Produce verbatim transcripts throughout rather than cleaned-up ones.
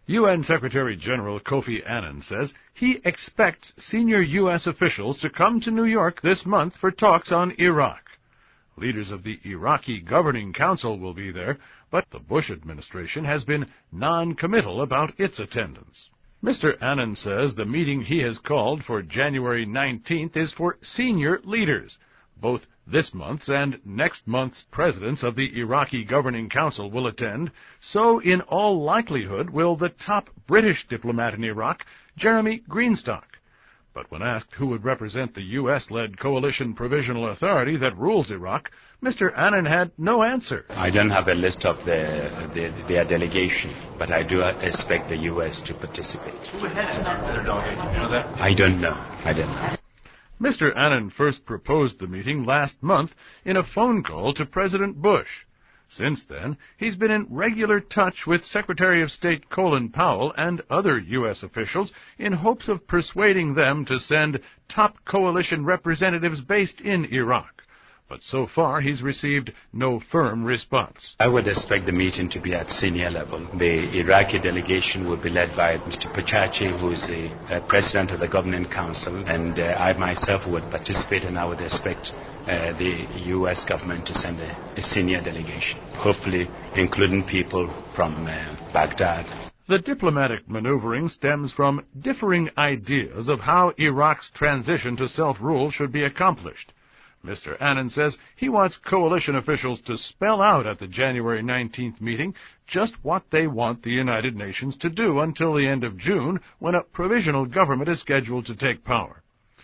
U N Secretary-General Kofi Annan says he expects senior U S officials to come to New York this month for talks on Iraq. Leaders of the Iraqi Governing Council will be there, but the Bush administration has been non-committal about its attendance. Mister Annan says the meeting he has called for January nineteenth is for senior leaders. Both this month's and next month's presidents of the Iraqi Governing Council will attend, so in all likelihood will the top British diplomat in Iraq, Jeremy Greenstock. But when asked who would represent the U S-led coalition provisional authority that rules Iraq, Mister Annan had no answer. I don't have a list of the, the, their delegation, but I do expect the U S to participate. Who would head their delegation? You know that? I don't know. I don't know. Mister Annan first proposed the meeting last month in a phone call to President Bush. Since then, he's been in regular touch with Secretary of State Colin Powell and other U S officials in hopes of persuading them to send top coalition representatives based in Iraq. But so far, he's received no firm response. I would expect the meeting to be at senior level. The Iraqi delegation will be led by Mister Pachachi, who is the uh, president of the Governing Council, and uh, I myself would participate, and I would expect uh, the U S government to send a, a senior delegation, hopefully including people from uh, Baghdad. The diplomatic maneuvering stems from differing ideas of how Iraq's transition to self-rule should be accomplished. Mister Annan says he wants coalition officials to spell out at the January nineteenth meeting just what they want the United Nations to do until the end of June, when a provisional government is scheduled to take power.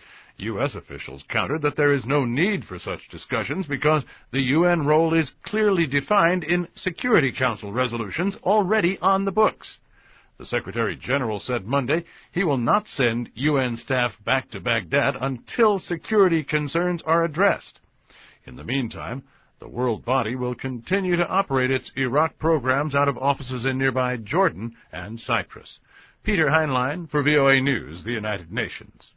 U S officials countered that there is no need for such discussions because the U N role is clearly defined in Security Council resolutions already on the books. The Secretary-General said Monday he will not send U N staff back to Baghdad until security concerns are addressed. In the meantime, the world body will continue to operate its Iraq programs out of offices in nearby Jordan and Cyprus. Peter Heinlein for V O A News, the United Nations.